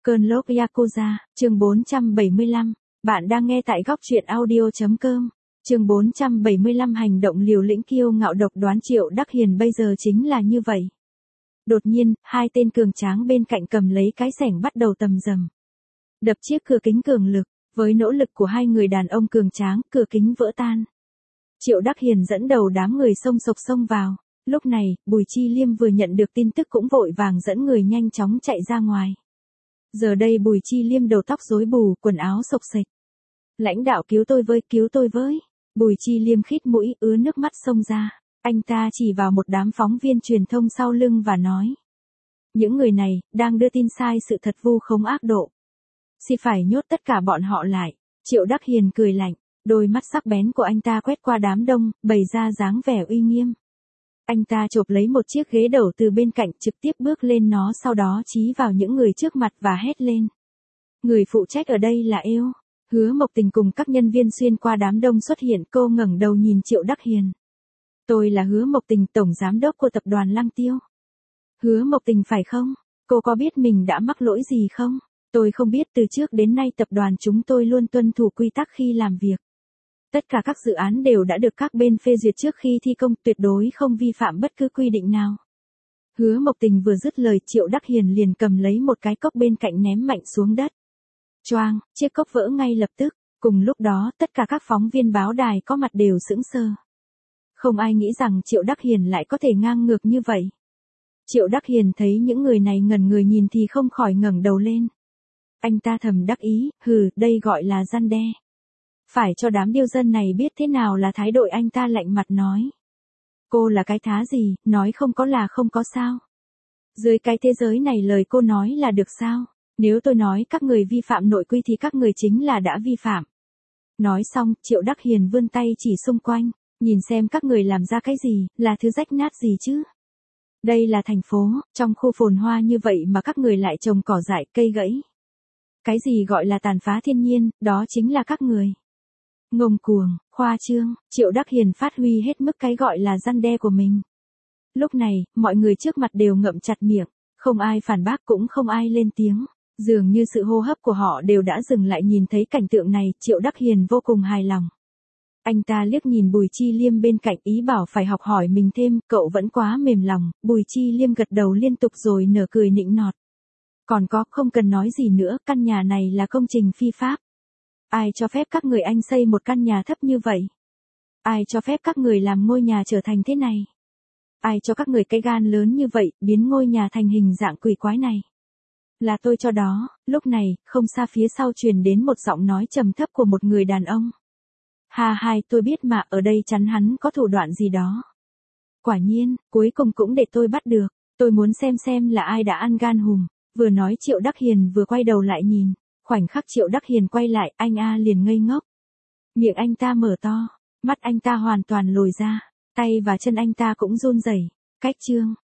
Cơn lốc Yakuza, chương 475. Bạn đang nghe tại góc truyện audio.com. Chương 475 hành động liều lĩnh kiêu ngạo độc đoán Triệu Đắc Hiền bây giờ chính là như vậy. Đột nhiên, hai tên cường tráng bên cạnh cầm lấy cái xẻng bắt đầu tầm dầm. Đập chiếc cửa kính cường lực, với nỗ lực của hai người đàn ông cường tráng, cửa kính vỡ tan. Triệu Đắc Hiền dẫn đầu đám người xông vào. Lúc này, Bùi Chi Liêm vừa nhận được tin tức cũng vội vàng dẫn người nhanh chóng chạy ra ngoài. Giờ đây Bùi Chi Liêm đầu tóc rối bù, quần áo xộc xệch. Lãnh đạo cứu tôi với. Bùi Chi Liêm khít mũi, ứa nước mắt xông ra. Anh ta chỉ vào một đám phóng viên truyền thông sau lưng và nói. Những người này, đang đưa tin sai sự thật vu khống ác độ. Xin phải nhốt tất cả bọn họ lại. Triệu Đắc Hiền cười lạnh, đôi mắt sắc bén của anh ta quét qua đám đông, bày ra dáng vẻ uy nghiêm. Anh ta chộp lấy một chiếc ghế đầu từ bên cạnh trực tiếp bước lên nó, sau đó chí vào những người trước mặt và hét lên. Người phụ trách ở đây là Eo. Hứa Mộc Tình cùng các nhân viên xuyên qua đám đông xuất hiện, cô ngẩng đầu nhìn Triệu Đắc Hiền. Tôi là Hứa Mộc Tình, tổng giám đốc của tập đoàn Lăng Tiêu. Hứa Mộc Tình phải không? Cô có biết mình đã mắc lỗi gì không? Tôi không biết, từ trước đến nay tập đoàn chúng tôi luôn tuân thủ quy tắc khi làm việc. Tất cả các dự án đều đã được các bên phê duyệt trước khi thi công, tuyệt đối không vi phạm bất cứ quy định nào. Hứa Mộc Tình vừa dứt lời, Triệu Đắc Hiền liền cầm lấy một cái cốc bên cạnh ném mạnh xuống đất. Choang, chiếc cốc vỡ ngay lập tức. Cùng lúc đó, tất cả các phóng viên báo đài có mặt đều sững sờ. Không ai nghĩ rằng Triệu Đắc Hiền lại có thể ngang ngược như vậy. Triệu Đắc Hiền thấy những người này ngẩn người nhìn thì không khỏi ngẩng đầu lên. Anh ta thầm đắc ý, đây gọi là răn đe. Phải cho đám điêu dân này biết thế nào là thái độ. Anh ta lạnh mặt nói. Cô là cái thá gì, nói không có là không có sao. Dưới cái thế giới này lời cô nói là được sao? Nếu tôi nói các người vi phạm nội quy thì các người chính là đã vi phạm. Nói xong, Triệu Đắc Hiền vươn tay chỉ xung quanh, nhìn xem các người làm ra cái gì, là thứ rách nát gì chứ? Đây là thành phố, trong khu phồn hoa như vậy mà các người lại trồng cỏ dại, cây gãy. Cái gì gọi là tàn phá thiên nhiên, đó chính là các người. Ngông cuồng, khoa trương, Triệu Đắc Hiền phát huy hết mức cái gọi là răn đe của mình. Lúc này, mọi người trước mặt đều ngậm chặt miệng, không ai phản bác cũng không ai lên tiếng. Dường như sự hô hấp của họ đều đã dừng lại. Nhìn thấy cảnh tượng này, Triệu Đắc Hiền vô cùng hài lòng. Anh ta liếc nhìn Bùi Chi Liêm bên cạnh, ý bảo phải học hỏi mình thêm, cậu vẫn quá mềm lòng. Bùi Chi Liêm gật đầu liên tục rồi nở cười nịnh nọt. Còn có, không cần nói gì nữa, căn nhà này là công trình phi pháp. Ai cho phép các người anh xây một căn nhà thấp như vậy? Ai cho phép các người làm ngôi nhà trở thành thế này? Ai cho các người cái gan lớn như vậy, biến ngôi nhà thành hình dạng quỷ quái này? Là tôi cho đó. Lúc này, không xa phía sau truyền đến một giọng nói trầm thấp của một người đàn ông. Tôi biết mà, ở đây chắn hắn có thủ đoạn gì đó. Quả nhiên, cuối cùng cũng để tôi bắt được. Tôi muốn xem là ai đã ăn gan hùm. Vừa nói Triệu Đắc Hiền vừa quay đầu lại nhìn. Khoảnh khắc Triệu Đắc Hiền quay lại, anh liền ngây ngốc. Miệng anh ta mở to, mắt anh ta hoàn toàn lồi ra, tay và chân anh ta cũng run rẩy. Cách chương